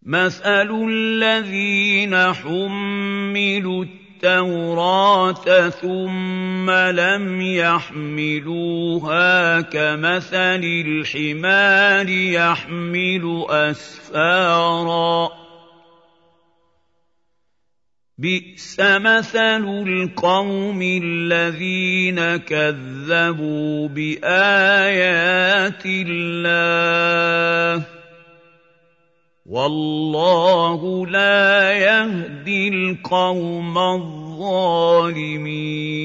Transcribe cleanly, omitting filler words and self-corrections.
مَثَلُ الَّذِينَ حُمِّلُوا التَّوْرَاةَ ثُمَّ لَمْ يَحْمِلُوهَا كَمَثَلِ الْحِمَارِ يَحْمِلُ أَسْفَارًا ۚ بِئْسَ مَثَلُ الْقَوْمِ الَّذِينَ كَذَّبُوا بِآيَاتِ اللَّهِ ۚ وَاللَّهُ لَا يَهْدِي الْقَوْمَ الظَّالِمِينَ